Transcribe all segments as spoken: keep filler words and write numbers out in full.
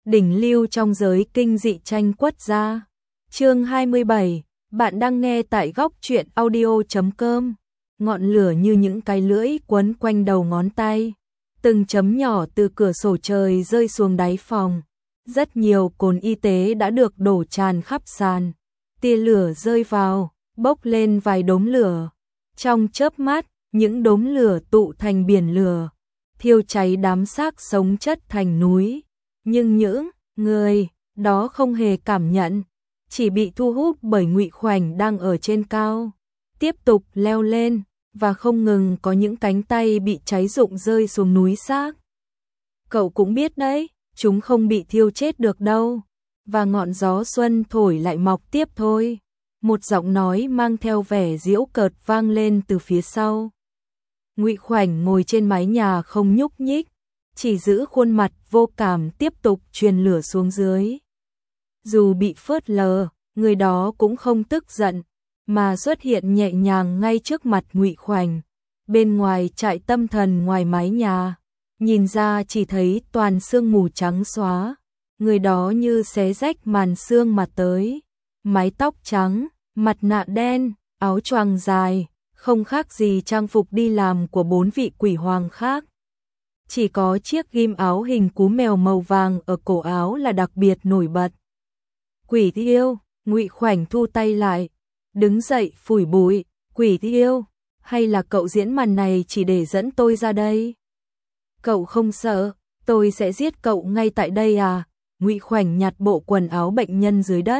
đỉnh lưu trong giới kinh dị tranh quất gia. Chương hai mươi bảy, bạn đang nghe tại góc truyện audio chấm com. Ngọn lửa như những cái lưỡi quấn quanh đầu ngón tay, từng chấm nhỏ từ cửa sổ trời rơi xuống đáy phòng. Rất nhiều cồn y tế đã được đổ tràn khắp sàn. Tia lửa rơi vào, bốc lên vài đốm lửa. Trong chớp mắt, những đốm lửa tụ thành biển lửa, thiêu cháy đám xác sống chất thành núi. Nhưng những người đó không hề cảm nhận, chỉ bị thu hút bởi Ngụy Khoảnh đang ở trên cao, tiếp tục leo lên, và không ngừng có những cánh tay bị cháy rụng rơi xuống núi xác. Cậu cũng biết đấy, chúng không bị thiêu chết được đâu, và ngọn gió xuân thổi lại mọc tiếp thôi. Một giọng nói mang theo vẻ giễu cợt vang lên từ phía sau. Ngụy Khoảnh ngồi trên mái nhà không nhúc nhích, chỉ giữ khuôn mặt vô cảm tiếp tục truyền lửa xuống dưới. Dù bị phớt lờ, người đó cũng không tức giận, mà xuất hiện nhẹ nhàng ngay trước mặt Ngụy Khoảnh. Bên ngoài trại tâm thần ngoài mái nhà, nhìn ra chỉ thấy toàn sương mù trắng xóa. Người đó như xé rách màn sương mà tới, mái tóc trắng, mặt nạ đen, áo choàng dài, không khác gì trang phục đi làm của bốn vị quỷ hoàng khác. Chỉ có chiếc ghim áo hình cú mèo màu vàng ở cổ áo là đặc biệt nổi bật. Quỷ yêu, Ngụy Khoảnh thu tay lại, đứng dậy phủi bụi. Quỷ yêu, hay là cậu diễn màn này chỉ để dẫn tôi ra đây? Cậu không sợ, tôi sẽ giết cậu ngay tại đây à? Ngụy Khoảnh nhặt bộ quần áo bệnh nhân dưới đất,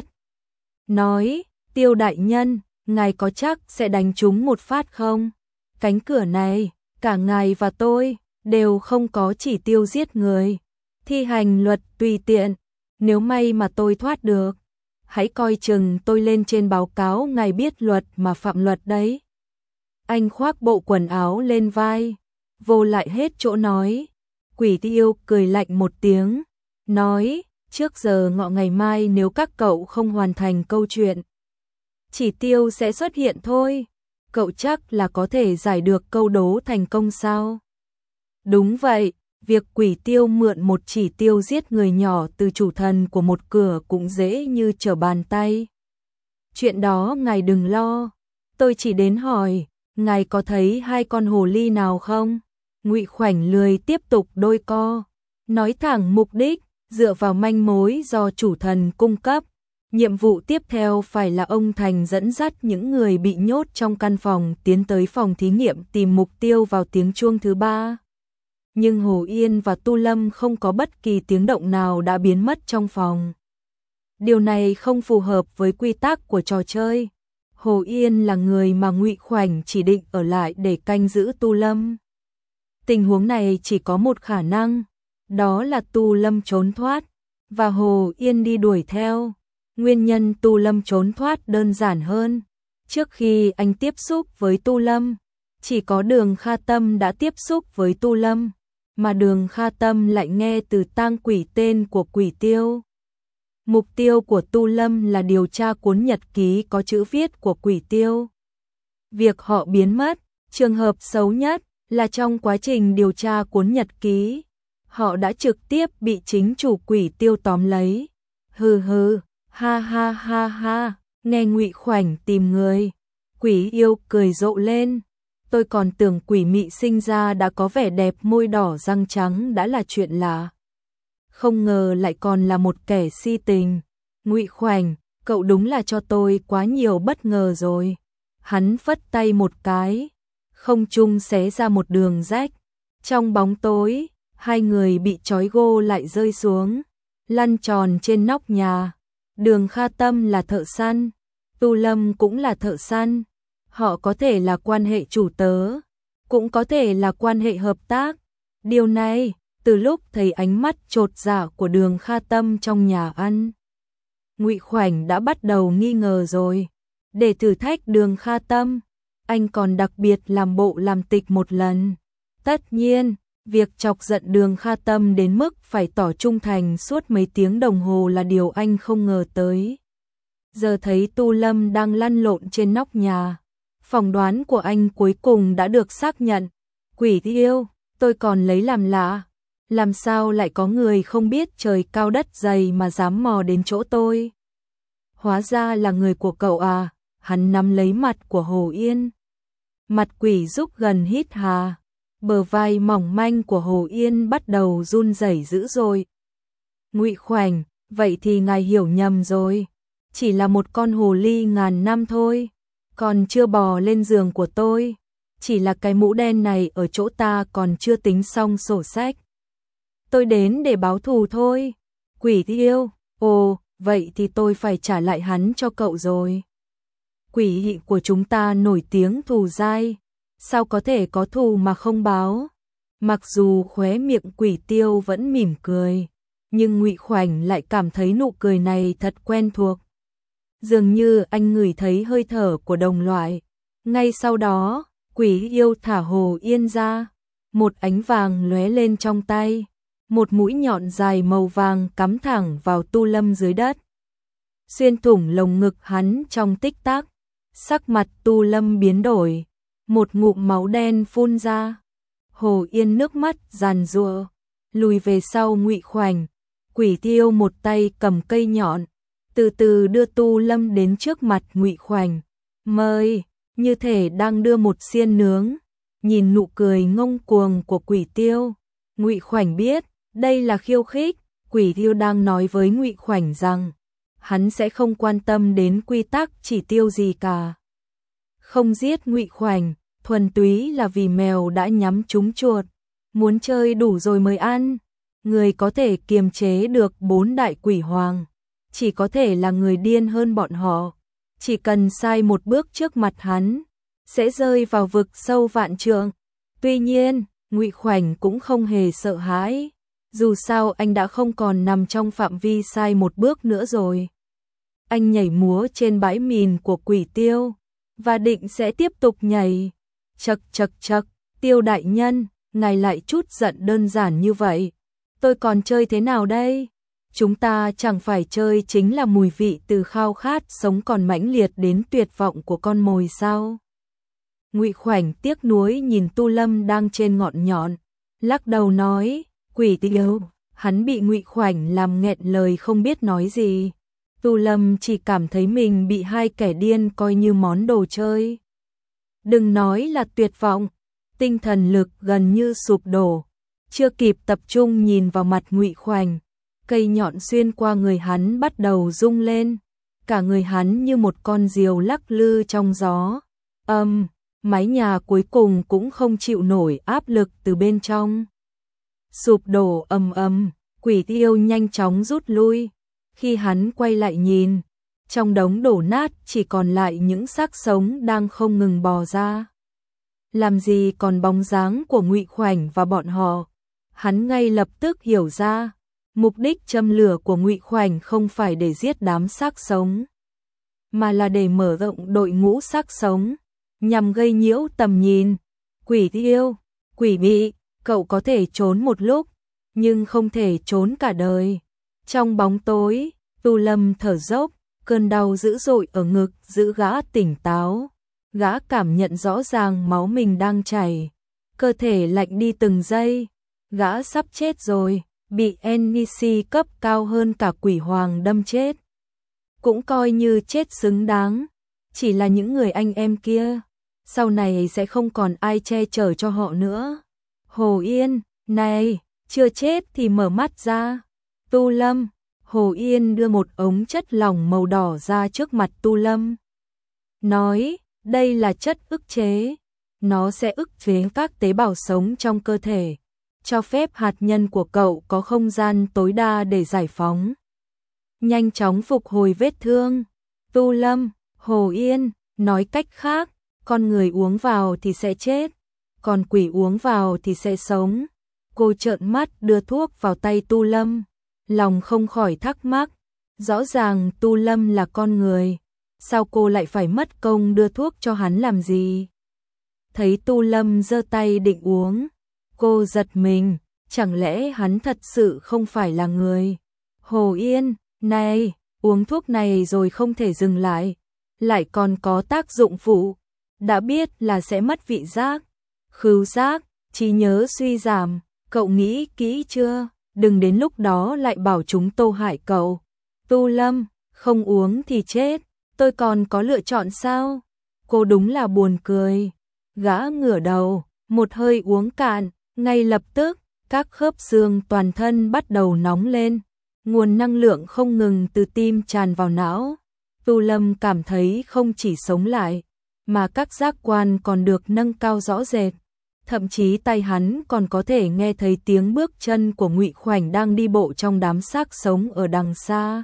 nói, Tiêu đại nhân, ngài có chắc sẽ đánh trúng một phát không? Cánh cửa này, cả ngài và tôi đều không có chỉ tiêu giết người, thi hành luật tùy tiện. Nếu may mà tôi thoát được, hãy coi chừng tôi lên trên báo cáo ngài biết luật mà phạm luật đấy. Anh khoác bộ quần áo lên vai, vô lại hết chỗ nói. Quỷ yêu cười lạnh một tiếng, nói, trước giờ ngọ ngày mai nếu các cậu không hoàn thành câu chuyện, chỉ tiêu sẽ xuất hiện thôi. Cậu chắc là có thể giải được câu đố thành công sao? Đúng vậy, việc quỷ tiêu mượn một chỉ tiêu giết người nhỏ từ chủ thần của một cửa cũng dễ như trở bàn tay. Chuyện đó ngài đừng lo, tôi chỉ đến hỏi, ngài có thấy hai con hồ ly nào không? Ngụy Khoảnh lười tiếp tục đôi co, nói thẳng mục đích, dựa vào manh mối do chủ thần cung cấp. Nhiệm vụ tiếp theo phải là ông Thành dẫn dắt những người bị nhốt trong căn phòng tiến tới phòng thí nghiệm tìm mục tiêu vào tiếng chuông thứ ba. Nhưng Hồ Yên và Tu Lâm không có bất kỳ tiếng động nào đã biến mất trong phòng. Điều này không phù hợp với quy tắc của trò chơi. Hồ Yên là người mà Ngụy Khoảnh chỉ định ở lại để canh giữ Tu Lâm. Tình huống này chỉ có một khả năng, đó là Tu Lâm trốn thoát, và Hồ Yên đi đuổi theo. Nguyên nhân Tu Lâm trốn thoát đơn giản hơn. Trước khi anh tiếp xúc với Tu Lâm, chỉ có Đường Kha Tâm đã tiếp xúc với Tu Lâm, mà Đường Kha Tâm lại nghe từ tang quỷ tên của quỷ tiêu. Mục tiêu của Tu Lâm là điều tra cuốn nhật ký có chữ viết của quỷ tiêu. Việc họ biến mất, trường hợp xấu nhất là trong quá trình điều tra cuốn nhật ký, họ đã trực tiếp bị chính chủ quỷ tiêu tóm lấy. Hừ hừ, ha ha ha ha, nghe Ngụy Khoảnh tìm người, quỷ yêu cười rộ lên. Tôi còn tưởng quỷ mị sinh ra đã có vẻ đẹp môi đỏ răng trắng đã là chuyện lạ, không ngờ lại còn là một kẻ si tình. Ngụy Khoảnh, cậu đúng là cho tôi quá nhiều bất ngờ rồi. Hắn phất tay một cái, không trung xé ra một đường rách. Trong bóng tối, hai người bị trói gô lại rơi xuống, lăn tròn trên nóc nhà. Đường Kha Tâm là thợ săn, Tu Lâm cũng là thợ săn. Họ có thể là quan hệ chủ tớ, cũng có thể là quan hệ hợp tác. Điều này, từ lúc thấy ánh mắt chột dạ của Đường Kha Tâm trong nhà ăn, Ngụy Khoảnh đã bắt đầu nghi ngờ rồi. Để thử thách Đường Kha Tâm, anh còn đặc biệt làm bộ làm tịch một lần. Tất nhiên, việc chọc giận Đường Kha Tâm đến mức phải tỏ trung thành suốt mấy tiếng đồng hồ là điều anh không ngờ tới. Giờ thấy Tu Lâm đang lăn lộn trên nóc nhà, phỏng đoán của anh cuối cùng đã được xác nhận. Quỷ yêu, tôi còn lấy làm lạ, Làm sao lại có người không biết trời cao đất dày mà dám mò đến chỗ tôi? Hóa ra là người của cậu à? Hắn nắm lấy mặt của Hồ Yên. Mặt quỷ giúp gần hít hà. Bờ vai mỏng manh của Hồ Yên bắt đầu run rẩy dữ dội. Ngụy Khoảnh, vậy thì ngài hiểu nhầm rồi. Chỉ là một con hồ ly ngàn năm thôi. Còn chưa bò lên giường của tôi. Chỉ là cái mũ đen này ở chỗ ta còn chưa tính xong sổ sách. Tôi đến để báo thù thôi. Quỷ yêu, ồ, vậy thì tôi phải trả lại hắn cho cậu rồi. Quỷ hị của chúng ta nổi tiếng thù dai, sao có thể có thù mà không báo? Mặc dù khóe miệng Quỷ Tiêu vẫn mỉm cười, nhưng Ngụy Khoảnh lại cảm thấy nụ cười này thật quen thuộc. Dường như anh ngửi thấy hơi thở của đồng loại. Ngay sau đó, Quỷ Yêu thả Hồ Yên ra, một ánh vàng lóe lên trong tay, một mũi nhọn dài màu vàng cắm thẳng vào Tu Lâm dưới đất, xuyên thủng lồng ngực hắn trong tích tắc. Sắc mặt Tu Lâm biến đổi, một ngụm máu đen phun ra. Hồ Yên nước mắt giàn giụa, lùi về sau Ngụy Khoảnh. Quỷ Tiêu một tay cầm cây nhọn, từ từ đưa Tu Lâm đến trước mặt Ngụy Khoảnh. Mời, như thể đang đưa một xiên nướng. Nhìn nụ cười ngông cuồng của Quỷ Tiêu, Ngụy Khoảnh biết đây là khiêu khích. Quỷ Tiêu đang nói với Ngụy Khoảnh rằng hắn sẽ không quan tâm đến quy tắc chỉ tiêu gì cả. Không giết Ngụy Khoảnh, thuần túy là vì mèo đã nhắm trúng chuột, muốn chơi đủ rồi mới ăn. Người có thể kiềm chế được bốn đại quỷ hoàng, chỉ có thể là người điên hơn bọn họ. Chỉ cần sai một bước trước mặt hắn, sẽ rơi vào vực sâu vạn trượng. Tuy nhiên, Ngụy Khoảnh cũng không hề sợ hãi, dù sao anh đã không còn nằm trong phạm vi sai một bước nữa rồi. Anh nhảy múa trên bãi mìn của Quỷ Tiêu, và định sẽ tiếp tục nhảy. Chậc chậc chậc, Tiêu đại nhân, ngài lại chút giận đơn giản như vậy. Tôi còn chơi thế nào đây? Chúng ta chẳng phải chơi chính là mùi vị từ khao khát sống còn mãnh liệt đến tuyệt vọng của con mồi sao? Ngụy Khoảnh tiếc nuối nhìn Tu Lâm đang trên ngọn nhọn, lắc đầu nói, Quỷ Tiêu. Hắn bị Ngụy Khoảnh làm nghẹn lời không biết nói gì. Tu Lâm chỉ cảm thấy mình bị hai kẻ điên coi như món đồ chơi. Đừng nói là tuyệt vọng, tinh thần lực gần như sụp đổ. Chưa kịp tập trung nhìn vào mặt Ngụy Khoảnh, cây nhọn xuyên qua người hắn bắt đầu rung lên. Cả người hắn như một con diều lắc lư trong gió. Âm, um, mái nhà cuối cùng cũng không chịu nổi áp lực từ bên trong. Sụp đổ ầm ầm, Quỷ Tiêu nhanh chóng rút lui. Khi hắn quay lại nhìn, trong đống đổ nát chỉ còn lại những xác sống đang không ngừng bò ra. Làm gì còn bóng dáng của Ngụy Khoảnh và bọn họ. Hắn ngay lập tức hiểu ra, mục đích châm lửa của Ngụy Khoảnh không phải để giết đám xác sống, mà là để mở rộng đội ngũ xác sống, nhằm gây nhiễu tầm nhìn. Quỷ Tiêu, Quỷ Mị, cậu có thể trốn một lúc, nhưng không thể trốn cả đời. Trong bóng tối, Tu Lâm thở dốc, cơn đau dữ dội ở ngực giữ gã tỉnh táo. Gã cảm nhận rõ ràng máu mình đang chảy, cơ thể lạnh đi từng giây. Gã sắp chết rồi, bị en pê xê cấp cao hơn cả quỷ hoàng đâm chết. Cũng coi như chết xứng đáng, chỉ là những người anh em kia, sau này sẽ không còn ai che chở cho họ nữa. Hồ Yên, này, chưa chết thì mở mắt ra. Tu Lâm, Hồ Yên đưa một ống chất lỏng màu đỏ ra trước mặt Tu Lâm. Nói, đây là chất ức chế, nó sẽ ức chế các tế bào sống trong cơ thể, cho phép hạt nhân của cậu có không gian tối đa để giải phóng, nhanh chóng phục hồi vết thương. Tu Lâm, Hồ Yên, nói cách khác, con người uống vào thì sẽ chết, còn quỷ uống vào thì sẽ sống. Cô trợn mắt đưa thuốc vào tay Tu Lâm, lòng không khỏi thắc mắc, rõ ràng Tu Lâm là con người, sao cô lại phải mất công đưa thuốc cho hắn làm gì? Thấy Tu Lâm giơ tay định uống, cô giật mình, chẳng lẽ hắn thật sự không phải là người? Hồ Yên, này, uống thuốc này rồi không thể dừng lại, lại còn có tác dụng phụ, đã biết là sẽ mất vị giác, khứu giác, trí nhớ suy giảm, Cậu nghĩ kỹ chưa? Đừng đến lúc đó lại bảo chúng tô hại cậu. Tu Lâm, không uống thì chết, tôi còn có lựa chọn sao? Cô đúng là buồn cười. Gã ngửa đầu, một hơi uống cạn, ngay lập tức, các khớp xương toàn thân bắt đầu nóng lên. Nguồn năng lượng không ngừng từ tim tràn vào não. Tu Lâm cảm thấy không chỉ sống lại, mà các giác quan còn được nâng cao rõ rệt. Thậm chí tay hắn còn có thể nghe thấy tiếng bước chân của Ngụy Khoảnh đang đi bộ trong đám xác sống ở đằng xa.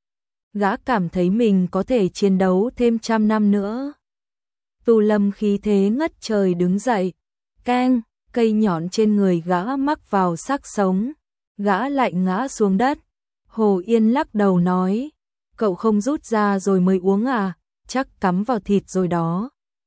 Gã cảm thấy mình có thể chiến đấu thêm trăm năm nữa. Tu Lâm khí thế ngất trời đứng dậy, keng, cây nhọn trên người gã mắc vào xác sống, gã lại ngã xuống đất. Hồ Yên lắc đầu nói, cậu không rút ra rồi mới uống à, chắc cắm vào thịt rồi đó.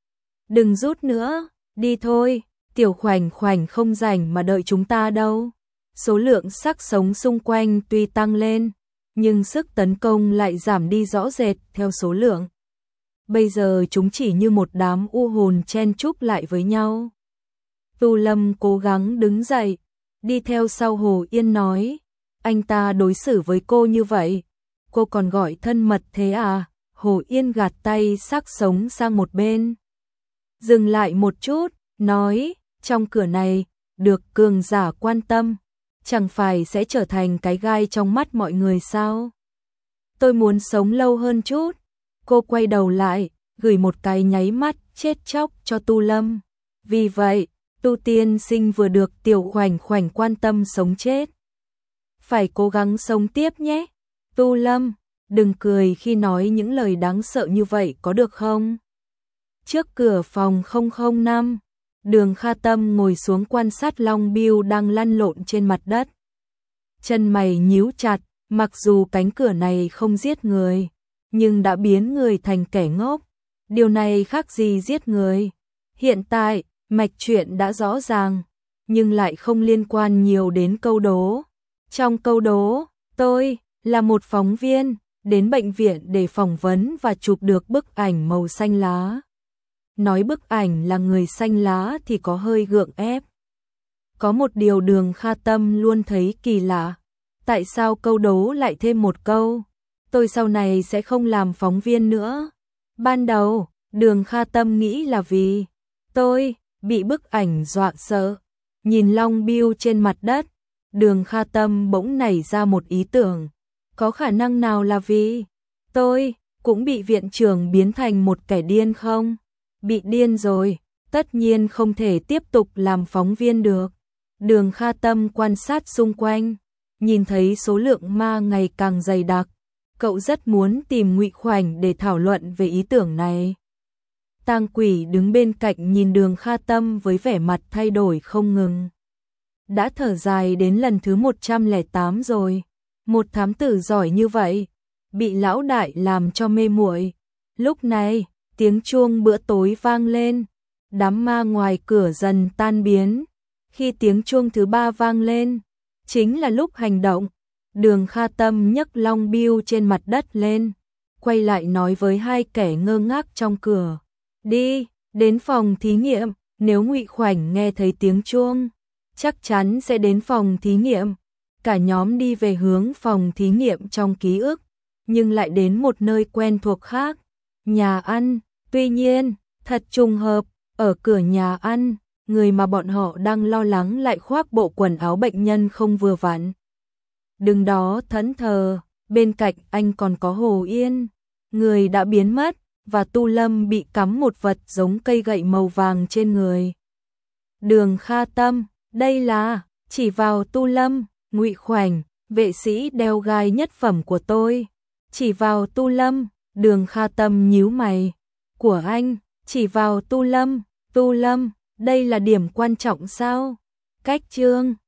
Đừng rút nữa, đi thôi, Tiểu Khoảnh Khoảnh không rảnh mà đợi chúng ta đâu. Số lượng xác sống xung quanh tuy tăng lên, nhưng sức tấn công lại giảm đi rõ rệt theo số lượng. Bây giờ chúng chỉ như một đám u hồn chen chúc lại với nhau. Tu Lâm cố gắng đứng dậy, đi theo sau Hồ Yên nói, anh ta đối xử với cô như vậy, cô còn gọi thân mật thế à? Hồ Yên gạt tay xác sống sang một bên. Dừng lại một chút, nói, trong cửa này, được cường giả quan tâm, chẳng phải sẽ trở thành cái gai trong mắt mọi người sao? Tôi muốn sống lâu hơn chút. Cô quay đầu lại, gửi một cái nháy mắt chết chóc cho Tu Lâm. Vì vậy, Tu tiên sinh vừa được Tiểu Khoảnh Khoảnh quan tâm sống chết. Phải cố gắng sống tiếp nhé. Tu Lâm, đừng cười khi nói những lời đáng sợ như vậy có được không? Trước cửa phòng không không năm, Đường Kha Tâm ngồi xuống quan sát Long Bưu đang lăn lộn trên mặt đất. Chân mày nhíu chặt, mặc dù cánh cửa này không giết người, nhưng đã biến người thành kẻ ngốc. Điều này khác gì giết người. Hiện tại, mạch chuyện đã rõ ràng, nhưng lại không liên quan nhiều đến câu đố. Trong câu đố, tôi là một phóng viên, đến bệnh viện để phỏng vấn và chụp được bức ảnh màu xanh lá. Nói bức ảnh là người xanh lá thì có hơi gượng ép. Có một điều Đường Kha Tâm luôn thấy kỳ lạ. Tại sao câu đố lại thêm một câu? Tôi sau này sẽ không làm phóng viên nữa. Ban đầu, Đường Kha Tâm nghĩ là vì tôi bị bức ảnh dọa sợ. Nhìn Long Bưu trên mặt đất, Đường Kha Tâm bỗng nảy ra một ý tưởng. Có khả năng nào là vì tôi cũng bị viện trưởng biến thành một kẻ điên không? Bị điên rồi, tất nhiên không thể tiếp tục làm phóng viên được. Đường Kha Tâm quan sát xung quanh, nhìn thấy số lượng ma ngày càng dày đặc. Cậu rất muốn tìm Ngụy Khoảnh để thảo luận về ý tưởng này. Tang Quỷ đứng bên cạnh nhìn Đường Kha Tâm với vẻ mặt thay đổi không ngừng. Đã thở dài đến lần thứ một trăm lẻ tám rồi. Một thám tử giỏi như vậy, bị lão đại làm cho mê muội. Lúc này, tiếng chuông bữa tối vang lên, đám ma ngoài cửa dần tan biến. Khi tiếng chuông thứ ba vang lên, chính là lúc hành động. Đường Kha Tâm nhấc Long Bưu trên mặt đất lên, quay lại nói với hai kẻ ngơ ngác trong cửa. Đi, đến phòng thí nghiệm, nếu Ngụy Khoảnh nghe thấy tiếng chuông, chắc chắn sẽ đến phòng thí nghiệm. Cả nhóm đi về hướng phòng thí nghiệm trong ký ức, nhưng lại đến một nơi quen thuộc khác, nhà ăn. Tuy nhiên, thật trùng hợp, ở cửa nhà ăn, người mà bọn họ đang lo lắng lại khoác bộ quần áo bệnh nhân không vừa vặn. Đứng đó thẫn thờ, bên cạnh anh còn có Hồ Yên, người đã biến mất, và Tu Lâm bị cắm một vật giống cây gậy màu vàng trên người. Đường Kha Tâm, đây là, chỉ vào Tu Lâm, Ngụy Khoảnh, vệ sĩ đeo gai nhất phẩm của tôi. Chỉ vào Tu Lâm, Đường Kha Tâm nhíu mày. Của anh, chỉ vào Tu Lâm, Tu Lâm, đây là điểm quan trọng sao? Cách chương